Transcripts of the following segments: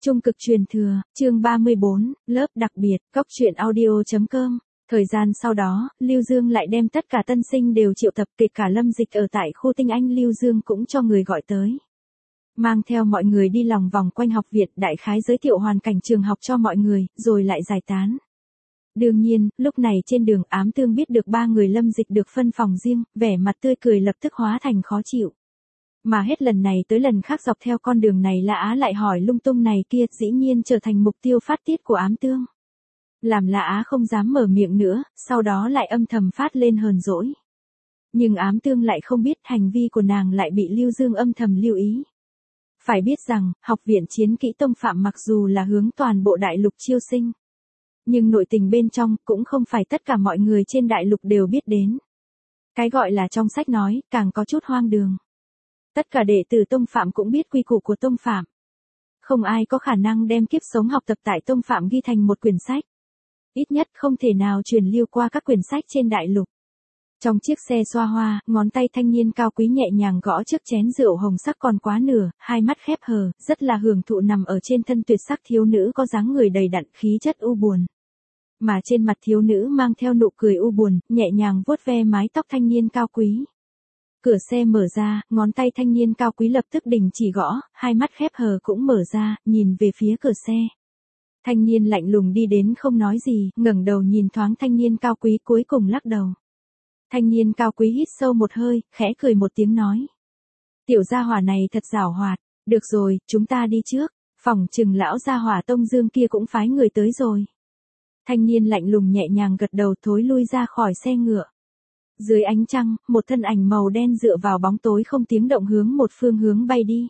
Trung cực truyền thừa, chương 34, lớp đặc biệt, góc truyện audio.com. Thời gian sau đó, Lưu Dương lại đem tất cả tân sinh đều triệu tập, kể cả Lâm Dịch ở tại khu Tinh Anh Lưu Dương cũng cho người gọi tới. Mang theo mọi người đi lòng vòng quanh học viện, đại khái giới thiệu hoàn cảnh trường học cho mọi người, rồi lại giải tán. Đương nhiên, lúc này trên đường Ám Tương biết được ba người Lâm Dịch được phân phòng riêng, vẻ mặt tươi cười lập tức hóa thành khó chịu. Mà hết lần này tới lần khác dọc theo con đường này Lã Á lại hỏi lung tung này kia, dĩ nhiên trở thành mục tiêu phát tiết của Ám Tương. Làm Lã Á không dám mở miệng nữa, sau đó lại âm thầm phát lên hờn dỗi. Nhưng Ám Tương lại không biết hành vi của nàng lại bị Lưu Dương âm thầm lưu ý. Phải biết rằng, học viện Chiến Kỹ Tông Phạm mặc dù là hướng toàn bộ đại lục chiêu sinh, nhưng nội tình bên trong cũng không phải tất cả mọi người trên đại lục đều biết đến. Cái gọi là trong sách nói, càng có chút hoang đường. Tất cả đệ tử Tông Phạm cũng biết quy củ của Tông Phạm. Không ai có khả năng đem kiếp sống học tập tại Tông Phạm ghi thành một quyển sách. Ít nhất không thể nào truyền lưu qua các quyển sách trên đại lục. Trong chiếc xe xoa hoa, ngón tay thanh niên cao quý nhẹ nhàng gõ chiếc chén rượu hồng sắc còn quá nửa, hai mắt khép hờ, rất là hưởng thụ nằm ở trên thân tuyệt sắc thiếu nữ có dáng người đầy đặn khí chất u buồn. Mà trên mặt thiếu nữ mang theo nụ cười u buồn, nhẹ nhàng vuốt ve mái tóc thanh niên cao quý. Cửa xe mở ra, ngón tay thanh niên cao quý lập tức đình chỉ gõ, hai mắt khép hờ cũng mở ra, nhìn về phía cửa xe. Thanh niên lạnh lùng đi đến không nói gì, ngẩng đầu nhìn thoáng thanh niên cao quý cuối cùng lắc đầu. Thanh niên cao quý hít sâu một hơi, khẽ cười một tiếng nói. Tiểu gia hỏa này thật giảo hoạt, được rồi, chúng ta đi trước, phỏng chừng lão gia hỏa Tông Dương kia cũng phái người tới rồi. Thanh niên lạnh lùng nhẹ nhàng gật đầu thối lui ra khỏi xe ngựa. Dưới ánh trăng, một thân ảnh màu đen dựa vào bóng tối không tiếng động hướng một phương hướng bay đi.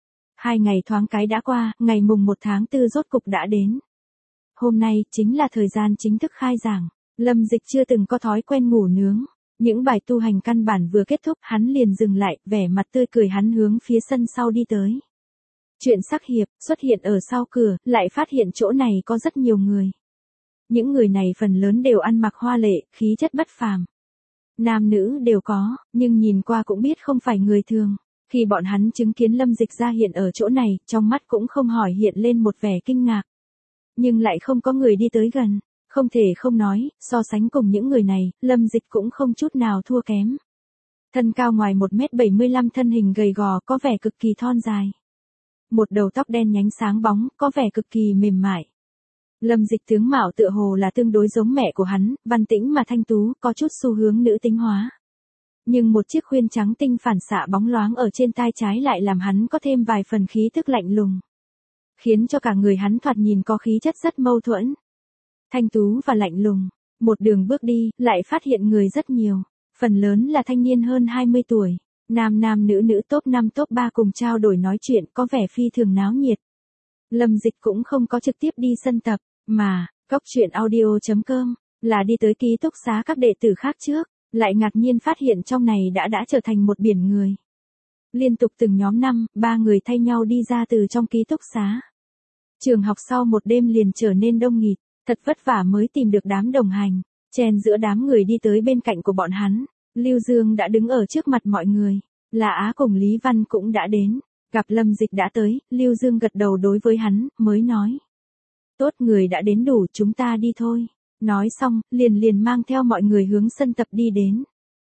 2 ngày thoáng cái đã qua, ngày mùng 1 tháng 4 rốt cục đã đến. Hôm nay, chính là thời gian chính thức khai giảng. Lâm Dịch chưa từng có thói quen ngủ nướng. Những bài tu hành căn bản vừa kết thúc hắn liền dừng lại, vẻ mặt tươi cười hắn hướng phía sân sau đi tới. Chuyện sắc hiệp, xuất hiện ở sau cửa, lại phát hiện chỗ này có rất nhiều người. Những người này phần lớn đều ăn mặc hoa lệ, khí chất bất phàm. Nam nữ đều có, nhưng nhìn qua cũng biết không phải người thường. Khi bọn hắn chứng kiến Lâm Dịch ra hiện ở chỗ này, trong mắt cũng không hỏi hiện lên một vẻ kinh ngạc. Nhưng lại không có người đi tới gần. Không thể không nói, so sánh cùng những người này, Lâm Dịch cũng không chút nào thua kém. Thân cao ngoài 1m75, thân hình gầy gò, có vẻ cực kỳ thon dài. Một đầu tóc đen nhánh sáng bóng, có vẻ cực kỳ mềm mại. Lâm Dịch tướng mạo tựa hồ là tương đối giống mẹ của hắn, văn tĩnh mà thanh tú, có chút xu hướng nữ tính hóa. Nhưng một chiếc khuyên trắng tinh phản xạ bóng loáng ở trên tai trái lại làm hắn có thêm vài phần khí tức lạnh lùng. Khiến cho cả người hắn thoạt nhìn có khí chất rất mâu thuẫn. Thanh tú và lạnh lùng. Một đường bước đi, lại phát hiện người rất nhiều. Phần lớn là thanh niên hơn 20 tuổi. Nam nam nữ nữ top 5 top 3 cùng trao đổi nói chuyện có vẻ phi thường náo nhiệt. Lâm Dịch cũng không có trực tiếp đi sân tập, mà, góc truyện audio.com, là đi tới ký túc xá các đệ tử khác trước, lại ngạc nhiên phát hiện trong này đã trở thành một biển người. Liên tục từng nhóm 3 người thay nhau đi ra từ trong ký túc xá. Trường học sau một đêm liền trở nên đông nghịt, thật vất vả mới tìm được đám đồng hành, chen giữa đám người đi tới bên cạnh của bọn hắn. Lưu Dương đã đứng ở trước mặt mọi người, Lã Á cùng Lý Văn cũng đã đến. Gặp Lâm Dịch đã tới, Lưu Dương gật đầu đối với hắn, mới nói. Tốt, người đã đến đủ, chúng ta đi thôi. Nói xong, liền mang theo mọi người hướng sân tập đi đến.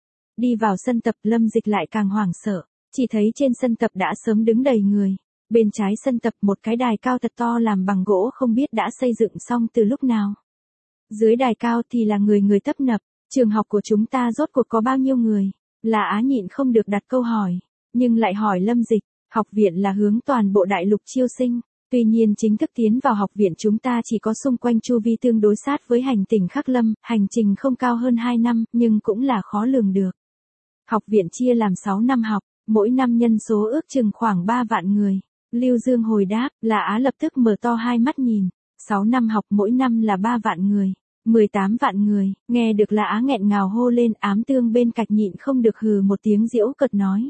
Đi vào sân tập, Lâm Dịch lại càng hoảng sợ, chỉ thấy trên sân tập đã sớm đứng đầy người. Bên trái sân tập một cái đài cao thật to làm bằng gỗ không biết đã xây dựng xong từ lúc nào. Dưới đài cao thì là người tấp nập, trường học của chúng ta rốt cuộc có bao nhiêu người? Lã Á nhịn không được đặt câu hỏi, nhưng lại hỏi Lâm Dịch. Học viện là hướng toàn bộ đại lục chiêu sinh, tuy nhiên chính thức tiến vào học viện chúng ta chỉ có xung quanh chu vi tương đối sát với hành tỉnh Khắc Lâm, hành trình không cao hơn 2 năm, nhưng cũng là khó lường được. Học viện chia làm 6 năm học, mỗi năm nhân số ước chừng khoảng 3 vạn người. Lưu Dương hồi đáp, Lã Á lập tức mở to hai mắt nhìn, 6 năm học mỗi năm là 3 vạn người, 18 vạn người, nghe được Lã Á nghẹn ngào hô lên. Ám Tương bên cạnh nhịn không được hừ một tiếng giễu cợt nói.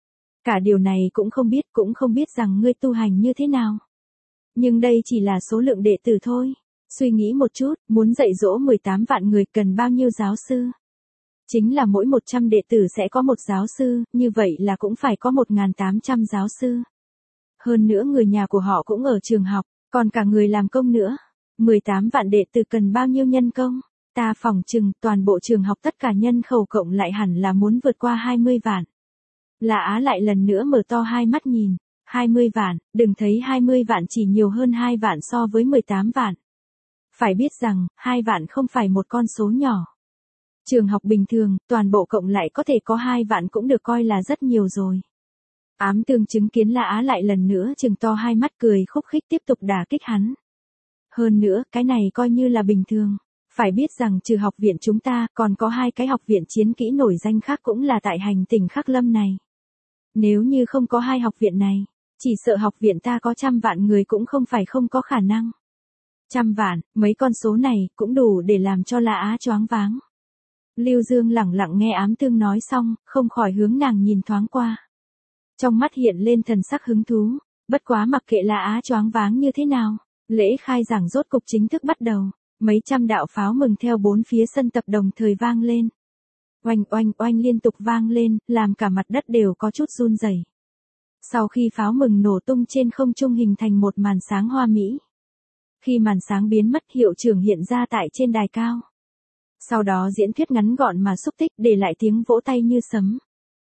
Cả điều này cũng không biết rằng ngươi tu hành như thế nào. Nhưng đây chỉ là số lượng đệ tử thôi. Suy nghĩ một chút, muốn dạy dỗ 18 vạn người cần bao nhiêu giáo sư? Chính là mỗi 100 đệ tử sẽ có một giáo sư, như vậy là cũng phải có 1.800 giáo sư. Hơn nữa người nhà của họ cũng ở trường học, Còn cả người làm công nữa. 18 vạn đệ tử cần bao nhiêu nhân công? Ta phỏng chừng toàn bộ trường học tất cả nhân khẩu cộng lại hẳn là muốn vượt qua 20 vạn. Lã Á lại lần nữa mở to hai mắt nhìn. 20 vạn, đừng thấy 20 vạn chỉ nhiều hơn 2 vạn so với 18 vạn. Phải biết rằng, 2 vạn không phải một con số nhỏ. Trường học bình thường, toàn bộ cộng lại có thể có 2 vạn cũng được coi là rất nhiều rồi. Ám Tương chứng kiến Lã Á lại lần nữa trừng to hai mắt cười khúc khích tiếp tục đả kích hắn. Hơn nữa, cái này coi như là bình thường. Phải biết rằng trừ học viện chúng ta, còn có 2 cái học viện chiến kỹ nổi danh khác cũng là tại hành tỉnh Khắc Lâm này. Nếu như không có 2 học viện này, chỉ sợ học viện ta có 100 vạn người cũng không phải không có khả năng. 100 vạn, mấy con số này cũng đủ để làm cho Lã Á choáng váng. Lưu Dương lẳng lặng nghe Ám Tương nói xong, không khỏi hướng nàng nhìn thoáng qua. Trong mắt hiện lên thần sắc hứng thú, bất quá mặc kệ Lã Á choáng váng như thế nào, lễ khai giảng rốt cục chính thức bắt đầu, mấy trăm đạo pháo mừng theo bốn phía sân tập đồng thời vang lên. Oanh oanh oanh liên tục vang lên, làm cả mặt đất đều có chút run rẩy. Sau khi pháo mừng nổ tung trên không trung hình thành một màn sáng hoa mỹ. Khi màn sáng biến mất, hiệu trưởng hiện ra tại trên đài cao. Sau đó diễn thuyết ngắn gọn mà xúc tích, để lại tiếng vỗ tay như sấm.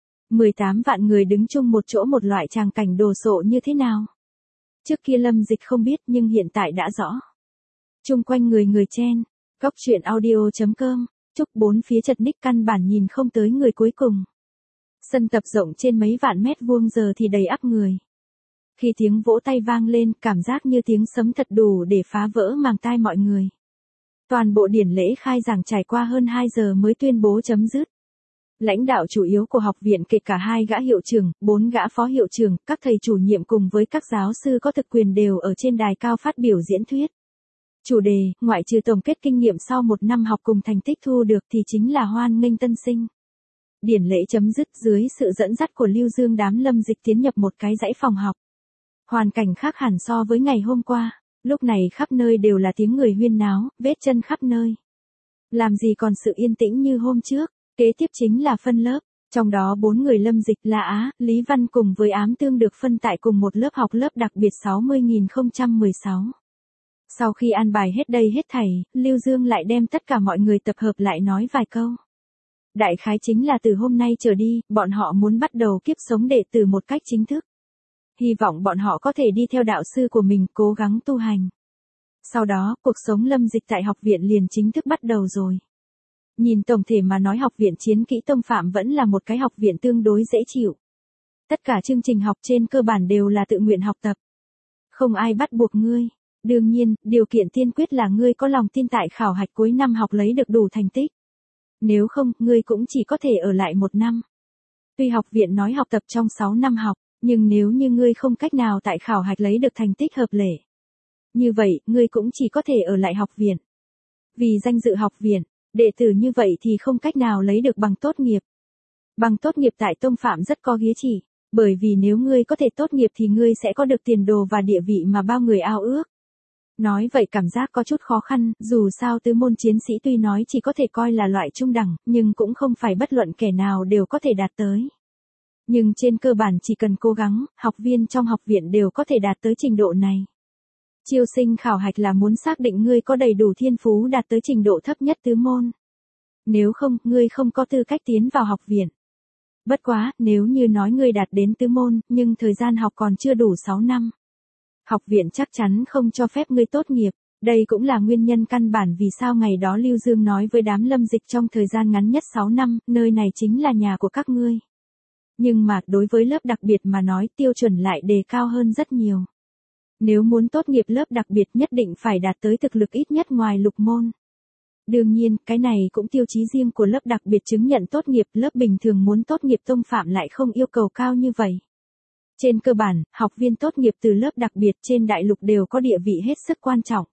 18 vạn người đứng chung một chỗ, một loại tràng cảnh đồ sộ như thế nào? Trước kia Lâm Dịch không biết nhưng hiện tại đã rõ. Chung quanh người người chen, Cóc Truyện Audio.com, chúc bốn phía chật ních căn bản nhìn không tới người cuối cùng. Sân tập rộng trên mấy vạn mét vuông giờ thì đầy ắp người. Khi tiếng vỗ tay vang lên, cảm giác như tiếng sấm thật đủ để phá vỡ màng tai mọi người. Toàn bộ điển lễ khai giảng trải qua hơn 2 giờ mới tuyên bố chấm dứt. Lãnh đạo chủ yếu của học viện kể cả 2 gã hiệu trưởng, 4 gã phó hiệu trưởng, các thầy chủ nhiệm cùng với các giáo sư có thực quyền đều ở trên đài cao phát biểu diễn thuyết. Chủ đề, ngoại trừ tổng kết kinh nghiệm sau 1 năm học cùng thành tích thu được thì chính là hoan nghênh tân sinh. Điển lễ chấm dứt dưới sự dẫn dắt của Lưu Dương, đám Lâm Dịch tiến nhập một cái dãy phòng học. Hoàn cảnh khác hẳn so với ngày hôm qua, lúc này khắp nơi đều là tiếng người huyên náo, vết chân khắp nơi. Làm gì còn sự yên tĩnh như hôm trước, kế tiếp chính là phân lớp, trong đó 4 người Lâm Dịch, Lã Á, Lý Văn cùng với Ám Tương được phân tại cùng một lớp học, lớp đặc biệt 60.016. Sau khi an bài hết đây hết thảy, Lưu Dương lại đem tất cả mọi người tập hợp lại nói vài câu. Đại khái chính là từ hôm nay trở đi, bọn họ muốn bắt đầu kiếp sống đệ tử một cách chính thức. Hy vọng bọn họ có thể đi theo đạo sư của mình, cố gắng tu hành. Sau đó, cuộc sống Lâm Dịch tại học viện liền chính thức bắt đầu rồi. Nhìn tổng thể mà nói, học viện chiến kỹ Tông Phạm vẫn là một cái học viện tương đối dễ chịu. Tất cả chương trình học trên cơ bản đều là tự nguyện học tập. Không ai bắt buộc ngươi. Đương nhiên, điều kiện tiên quyết là ngươi có lòng tin tại khảo hạch cuối năm học lấy được đủ thành tích. Nếu không, ngươi cũng chỉ có thể ở lại 1 năm. Tuy học viện nói học tập trong 6 năm học, nhưng nếu như ngươi không cách nào tại khảo hạch lấy được thành tích hợp lệ, như vậy, ngươi cũng chỉ có thể ở lại học viện. Vì danh dự học viện, đệ tử như vậy thì không cách nào lấy được bằng tốt nghiệp. Bằng tốt nghiệp tại Tông Phạm rất có giá trị, bởi vì nếu ngươi có thể tốt nghiệp thì ngươi sẽ có được tiền đồ và địa vị mà bao người ao ước. Nói vậy cảm giác có chút khó khăn, dù sao tứ môn chiến sĩ tuy nói chỉ có thể coi là loại trung đẳng, nhưng cũng không phải bất luận kẻ nào đều có thể đạt tới. Nhưng trên cơ bản chỉ cần cố gắng, học viên trong học viện đều có thể đạt tới trình độ này. Chiêu sinh khảo hạch là muốn xác định ngươi có đầy đủ thiên phú đạt tới trình độ thấp nhất tứ môn. Nếu không, ngươi không có tư cách tiến vào học viện. Bất quá, nếu như nói ngươi đạt đến tứ môn, nhưng thời gian học còn chưa đủ 6 năm. Học viện chắc chắn không cho phép ngươi tốt nghiệp. Đây cũng là nguyên nhân căn bản vì sao ngày đó Lưu Dương nói với đám Lâm Dịch trong thời gian ngắn nhất 6 năm, nơi này chính là nhà của các ngươi. Nhưng mà, đối với lớp đặc biệt mà nói, tiêu chuẩn lại đề cao hơn rất nhiều. Nếu muốn tốt nghiệp lớp đặc biệt nhất định phải đạt tới thực lực ít nhất ngoài lục môn. Đương nhiên, cái này cũng tiêu chí riêng của lớp đặc biệt chứng nhận tốt nghiệp, lớp bình thường muốn tốt nghiệp Tông Phạm lại không yêu cầu cao như vậy. Trên cơ bản, học viên tốt nghiệp từ lớp đặc biệt trên đại lục đều có địa vị hết sức quan trọng.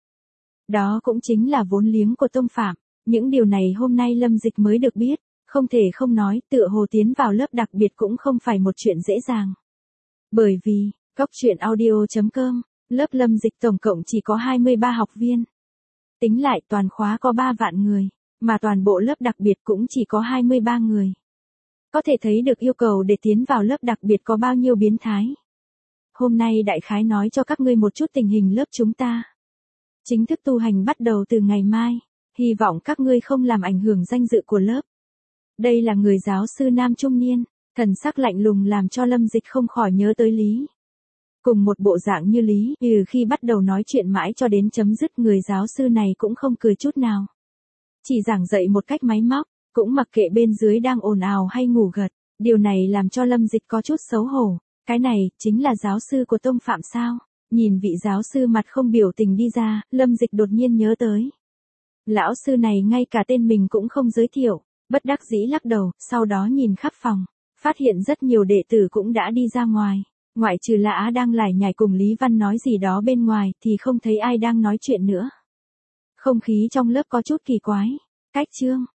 Đó cũng chính là vốn liếng của Tông Phạm. Những điều này hôm nay Lâm Dịch mới được biết, không thể không nói, tựa hồ tiến vào lớp đặc biệt cũng không phải một chuyện dễ dàng. Bởi vì, Cóc Truyện Audio.com, lớp Lâm Dịch tổng cộng chỉ có 23 học viên. Tính lại toàn khóa có 3 vạn người, mà toàn bộ lớp đặc biệt cũng chỉ có 23 người. Có thể thấy được yêu cầu để tiến vào lớp đặc biệt có bao nhiêu biến thái. hôm nay đại khái nói cho các ngươi một chút tình hình lớp chúng ta. Chính thức tu hành bắt đầu từ ngày mai, hy vọng các ngươi không làm ảnh hưởng danh dự của lớp. Đây là người giáo sư nam trung niên, thần sắc lạnh lùng làm cho Lâm Dịch không khỏi nhớ tới Lý. Cùng một bộ dạng như Lý, từ khi bắt đầu nói chuyện mãi cho đến chấm dứt, người giáo sư này cũng không cười chút nào. Chỉ giảng dạy một cách máy móc, cũng mặc kệ bên dưới đang ồn ào hay ngủ gật. Điều này làm cho Lâm Dịch có chút xấu hổ. Cái này, chính là giáo sư của Tông Phạm sao? Nhìn vị giáo sư mặt không biểu tình đi ra, Lâm Dịch đột nhiên nhớ tới. Lão sư này ngay cả tên mình cũng không giới thiệu, bất đắc dĩ lắc đầu, sau đó nhìn khắp phòng, phát hiện rất nhiều đệ tử cũng đã đi ra ngoài. Ngoại trừ Lã đang lải nhải cùng Lý Văn nói gì đó bên ngoài thì không thấy ai đang nói chuyện nữa. Không khí trong lớp có chút kỳ quái. Cách chương